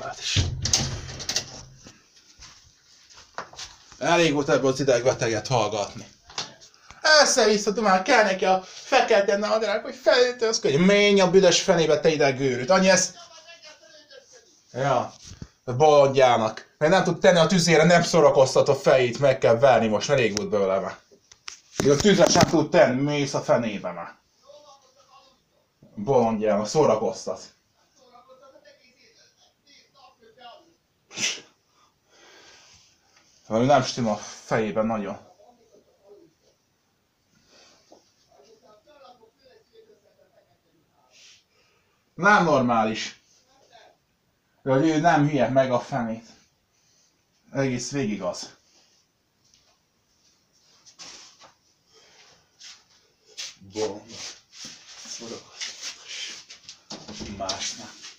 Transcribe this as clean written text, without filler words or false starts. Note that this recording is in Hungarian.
magát is. Elég volt ebből az idegbeteget hallgatni. Össze-vissza, már kell neki a fekete nadrág, hogy felöltözködj. Menj a büdös fenébe, te idegőrült. Annyi ez... Ja, bolondjának. Mert nem tud tenni a tüzére, nem szórakoztat a fejét, meg kell verni most, elég volt belőle már. Még a tűzre sem tud tenni, mész a fenébe már. Bolondjának, szórakoztat. Valami nem stimmel a fejében nagyon. Nem normális. Hogy ő nem hülye meg a fenét. Egész végig az. Bolond. Szórakoztatás. Más nem.